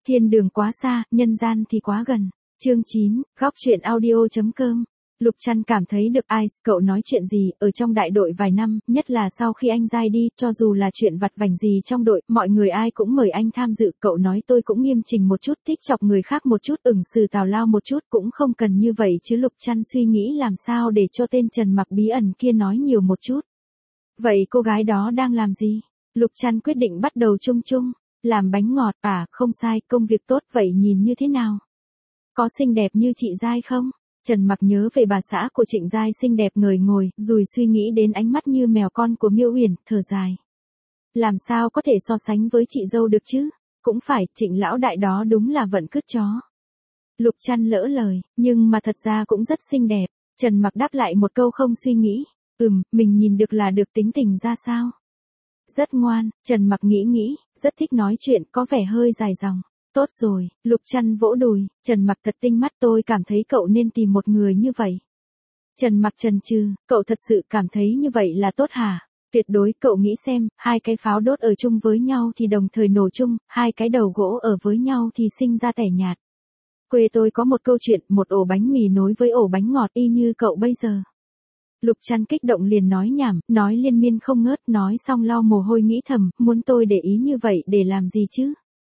Thiên đường quá xa, nhân gian thì quá gần. Chương 9, góc truyện audio.com. Lục Trăn cảm thấy được Ice, cậu nói chuyện gì, ở trong đại đội vài năm, nhất là sau khi anh Giai đi, cho dù là chuyện vặt vảnh gì trong đội, mọi người ai cũng mời anh tham dự, cậu nói tôi cũng nghiêm chỉnh một chút, thích chọc người khác một chút, ửng sử tào lao một chút, cũng không cần như vậy chứ. Lục Trăn suy nghĩ làm sao để cho tên Trần Mặc bí ẩn kia nói nhiều một chút. Vậy cô gái đó đang làm gì? Lục Trăn quyết định bắt đầu chung chung, làm bánh ngọt, không sai, công việc tốt, vậy nhìn như thế nào? Có xinh đẹp như chị Giai không? Trần Mặc nhớ về bà xã của Trịnh Giai xinh đẹp ngời ngồi, rồi suy nghĩ đến ánh mắt như mèo con của Miêu Uyển, thở dài. Làm sao có thể so sánh với chị dâu được chứ? Cũng phải, Trịnh lão đại đó đúng là vận cứt chó. Lục Trăn lỡ lời, nhưng mà thật ra cũng rất xinh đẹp. Trần Mặc đáp lại một câu không suy nghĩ. Mình nhìn được là được, tính tình ra sao? Rất ngoan. Trần Mặc nghĩ, rất thích nói chuyện, có vẻ hơi dài dòng. Tốt rồi, Lục Trăn vỗ đùi, Trần Mặc thật tinh mắt, tôi cảm thấy cậu nên tìm một người như vậy. Trần Mặc chần chừ, cậu thật sự cảm thấy như vậy là tốt hả? Tuyệt đối, cậu nghĩ xem, hai cái pháo đốt ở chung với nhau thì đồng thời nổ chung, hai cái đầu gỗ ở với nhau thì sinh ra tẻ nhạt. Quê tôi có một câu chuyện, một ổ bánh mì nối với ổ bánh ngọt y như cậu bây giờ. Lục Trăn kích động liền nói nhảm, nói liên miên không ngớt, nói xong lau mồ hôi nghĩ thầm, muốn tôi để ý như vậy để làm gì chứ?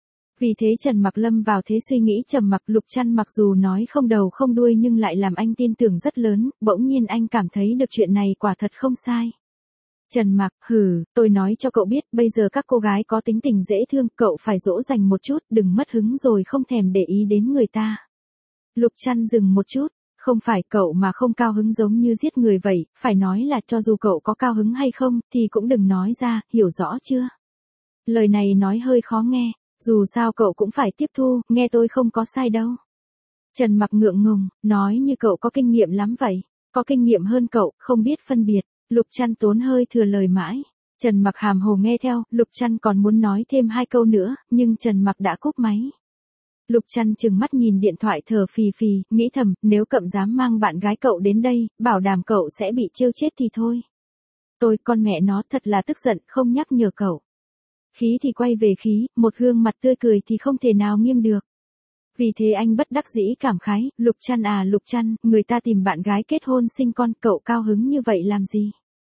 Vì thế Trần Mặc lâm vào thế suy nghĩ trầm mặc. Lục Trăn mặc dù nói không đầu không đuôi nhưng lại làm anh tin tưởng rất lớn, bỗng nhiên anh cảm thấy được chuyện này quả thật không sai. Trần Mặc, tôi nói cho cậu biết, bây giờ các cô gái có tính tình dễ thương, cậu phải dỗ dành một chút, đừng mất hứng rồi không thèm để ý đến người ta. Lục Trăn dừng một chút, không phải cậu mà không cao hứng giống như giết người vậy, phải nói là cho dù cậu có cao hứng hay không, thì cũng đừng nói ra, hiểu rõ chưa? Lời này nói hơi khó nghe. Dù sao cậu cũng phải tiếp thu, nghe tôi không có sai đâu. Trần Mặc ngượng ngùng, nói như cậu có kinh nghiệm lắm vậy. Có kinh nghiệm hơn cậu, không biết phân biệt. Lục Trăn tốn hơi thừa lời mãi. Trần Mặc hàm hồ nghe theo, Lục Trăn còn muốn nói thêm hai câu nữa, nhưng Trần Mặc đã cúp máy. Lục Trăn trừng mắt nhìn điện thoại thở phì phì, nghĩ thầm, nếu cậu dám mang bạn gái cậu đến đây, bảo đảm cậu sẽ bị trêu chết thì thôi. Tôi, con mẹ nó, thật là tức giận, không nhắc nhở cậu. Khí thì quay về khí, một gương mặt tươi cười thì không thể nào nghiêm được. Vì thế anh bất đắc dĩ cảm khái, Lục Trăn à Lục Trăn, người ta tìm bạn gái kết hôn sinh con, cậu cao hứng như vậy làm gì?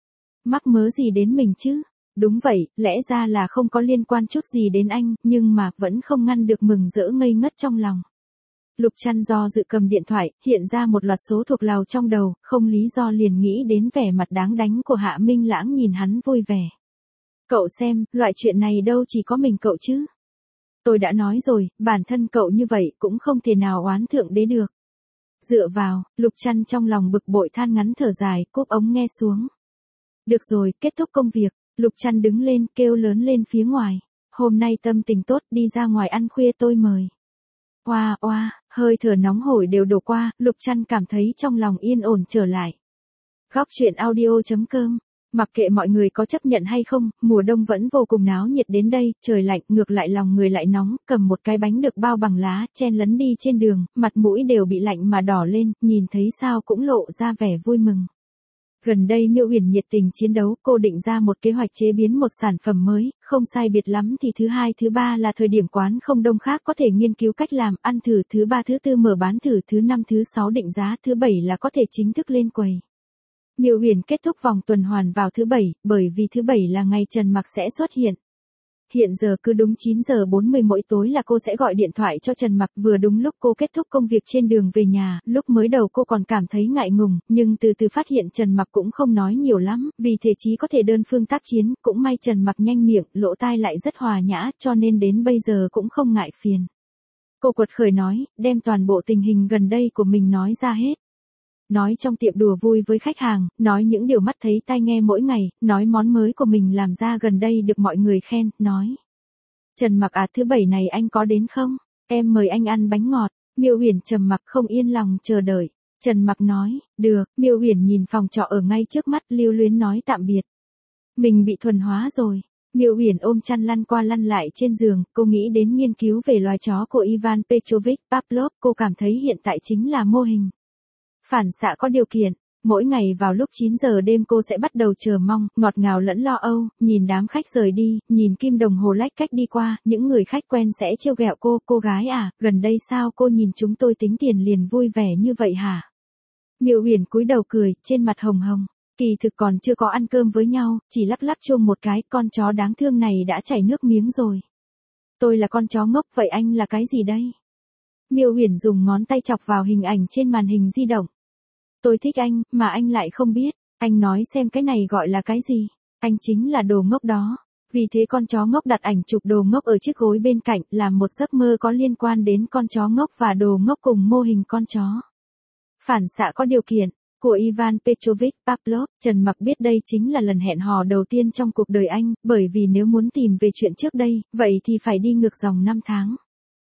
Mắc mớ gì đến mình chứ? Đúng vậy, lẽ ra là không có liên quan chút gì đến anh, nhưng mà vẫn không ngăn được mừng rỡ ngây ngất trong lòng. Lục Trăn do dự cầm điện thoại, hiện ra một loạt số thuộc lầu trong đầu, không lý do liền nghĩ đến vẻ mặt đáng đánh của Hạ Minh Lãng nhìn hắn vui vẻ. Cậu xem, loại chuyện này đâu chỉ có mình cậu chứ. Tôi đã nói rồi, bản thân cậu như vậy cũng không thể nào oán thượng đế được. Dựa vào, Lục Trăn trong lòng bực bội than ngắn thở dài, cúp ống nghe xuống. Được rồi, kết thúc công việc, Lục Trăn đứng lên, kêu lớn lên phía ngoài. Hôm nay tâm tình tốt, đi ra ngoài ăn khuya tôi mời. Oa, hơi thở nóng hổi đều đổ qua, Lục Trăn cảm thấy trong lòng yên ổn trở lại. Góc truyện audio.com. Mặc kệ mọi người có chấp nhận hay không, mùa đông vẫn vô cùng náo nhiệt đến đây, trời lạnh, ngược lại lòng người lại nóng, cầm một cái bánh được bao bằng lá, chen lấn đi trên đường, mặt mũi đều bị lạnh mà đỏ lên, nhìn thấy sao cũng lộ ra vẻ vui mừng. Gần đây Miêu Uyển nhiệt tình chiến đấu, cô định ra một kế hoạch chế biến một sản phẩm mới, không sai biệt lắm thì thứ hai thứ ba là thời điểm quán không đông khác có thể nghiên cứu cách làm, ăn thử, thứ ba thứ tư mở bán thử, thứ năm thứ sáu định giá, thứ bảy là có thể chính thức lên quầy. Miêu Uyển kết thúc vòng tuần hoàn vào thứ bảy, bởi vì thứ bảy là ngày Trần Mặc sẽ xuất hiện. Hiện giờ cứ đúng 9 giờ 40 mỗi tối là cô sẽ gọi điện thoại cho Trần Mặc, vừa đúng lúc cô kết thúc công việc trên đường về nhà, lúc mới đầu cô còn cảm thấy ngại ngùng, nhưng từ từ phát hiện Trần Mặc cũng không nói nhiều lắm, vì thể chí có thể đơn phương tác chiến, cũng may Trần Mặc nhanh miệng, lỗ tai lại rất hòa nhã, cho nên đến bây giờ cũng không ngại phiền. Cô quật khởi nói, đem toàn bộ tình hình gần đây của mình nói ra hết. Nói trong tiệm đùa vui với khách hàng, nói những điều mắt thấy tai nghe mỗi ngày, nói món mới của mình làm ra gần đây được mọi người khen, nói. Trần Mặc à, thứ bảy này anh có đến không? Em mời anh ăn bánh ngọt. Miêu Uyển trầm mặc không yên lòng chờ đợi. Trần Mặc nói, được. Miêu Uyển nhìn phòng trọ ở ngay trước mắt, lưu luyến nói tạm biệt. Mình bị thuần hóa rồi. Miêu Uyển ôm chăn lăn qua lăn lại trên giường, cô nghĩ đến nghiên cứu về loài chó của Ivan Petrovich Pavlov, cô cảm thấy hiện tại chính là mô hình phản xạ có điều kiện. Mỗi ngày vào lúc 9 giờ đêm cô sẽ bắt đầu chờ mong, ngọt ngào lẫn lo âu, nhìn đám khách rời đi, nhìn kim đồng hồ lách cách đi qua, những người khách quen sẽ trêu ghẹo cô gái à, gần đây sao cô nhìn chúng tôi tính tiền liền vui vẻ như vậy hả? Miêu Uyển cúi đầu cười, trên mặt hồng hồng. Kỳ thực còn chưa có ăn cơm với nhau, chỉ lắc lắc chuông một cái, con chó đáng thương này đã chảy nước miếng rồi. Tôi là con chó ngốc, vậy anh là cái gì đây? Miêu Uyển dùng ngón tay chọc vào hình ảnh trên màn hình di động. Tôi thích anh, mà anh lại không biết. Anh nói xem cái này gọi là cái gì? Anh chính là đồ ngốc đó. Vì thế con chó ngốc đặt ảnh chụp đồ ngốc ở chiếc gối bên cạnh, là một giấc mơ có liên quan đến con chó ngốc và đồ ngốc cùng mô hình con chó. Phản xạ có điều kiện của Ivan Petrovich Pavlov. Trần Mặc biết đây chính là lần hẹn hò đầu tiên trong cuộc đời anh, bởi vì nếu muốn tìm về chuyện trước đây, vậy thì phải đi ngược dòng năm tháng.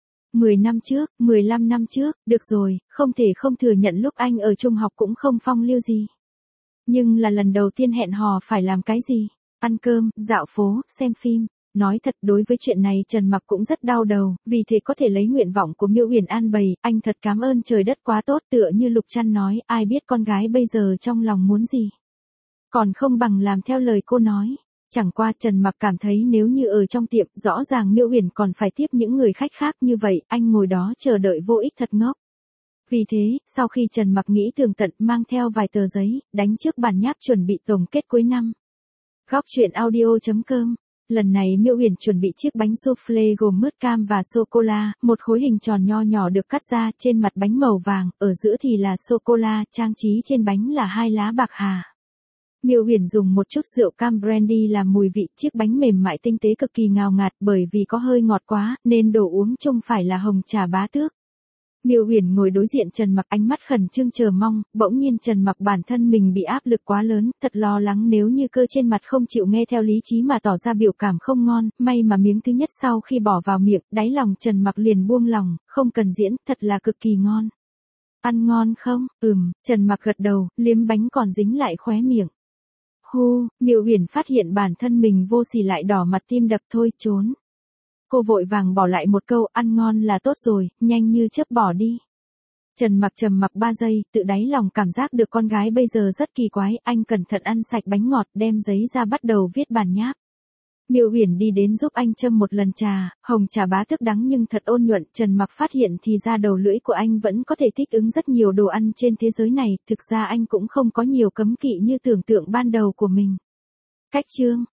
10 năm trước, 15 năm trước, được rồi, không thể không thừa nhận lúc anh ở trung học cũng không phong lưu gì. Nhưng là lần đầu tiên hẹn hò phải làm cái gì? Ăn cơm, dạo phố, xem phim. Nói thật, đối với chuyện này Trần Mặc cũng rất đau đầu, vì thế có thể lấy nguyện vọng của Miêu Uyển an bày, anh thật cảm ơn trời đất quá tốt, tựa như Lục Trăn nói, ai biết con gái bây giờ trong lòng muốn gì. Còn không bằng làm theo lời cô nói. Chẳng qua Trần Mặc cảm thấy nếu như ở trong tiệm, rõ ràng Miêu Uyển còn phải tiếp những người khách khác như vậy, anh ngồi đó chờ đợi vô ích thật ngốc. Vì thế, sau khi Trần Mặc nghĩ tường tận, mang theo vài tờ giấy, đánh trước bản nháp chuẩn bị tổng kết cuối năm. Góc truyện audio.com. Lần này Miêu Uyển chuẩn bị chiếc bánh soufflé gồm mứt cam và sô-cô-la, một khối hình tròn nho nhỏ được cắt ra, trên mặt bánh màu vàng, ở giữa thì là sô-cô-la, trang trí trên bánh là 2 lá bạc hà. Miêu Uyển dùng một chút rượu cam brandy làm mùi vị, chiếc bánh mềm mại tinh tế cực kỳ ngào ngạt, bởi vì có hơi ngọt quá, nên đồ uống chung phải là hồng trà Bá Tước. Miêu Uyển ngồi đối diện Trần Mặc, ánh mắt khẩn trương chờ mong, bỗng nhiên Trần Mặc bản thân mình bị áp lực quá lớn, thật lo lắng nếu như cơ trên mặt không chịu nghe theo lý trí mà tỏ ra biểu cảm không ngon, may mà miếng thứ nhất sau khi bỏ vào miệng, đáy lòng Trần Mặc liền buông lòng, không cần diễn, thật là cực kỳ ngon. Ăn ngon không? Trần Mặc gật đầu, liếm bánh còn dính lại khóe miệng. Miêu Uyển phát hiện bản thân mình vô sỉ lại đỏ mặt, tim đập, thôi trốn. Cô vội vàng bỏ lại một câu, ăn ngon là tốt rồi, nhanh như chớp bỏ đi. Trần Mặc trầm mặc 3 giây, tự đáy lòng cảm giác được con gái bây giờ rất kỳ quái, anh cẩn thận ăn sạch bánh ngọt, đem giấy ra bắt đầu viết bản nháp. Miêu Uyển đi đến giúp anh châm một lần trà, hồng trà Bá Tước đắng nhưng thật ôn nhuận, Trần Mặc phát hiện thì ra đầu lưỡi của anh vẫn có thể thích ứng rất nhiều đồ ăn trên thế giới này, thực ra anh cũng không có nhiều cấm kỵ như tưởng tượng ban đầu của mình. Cách chương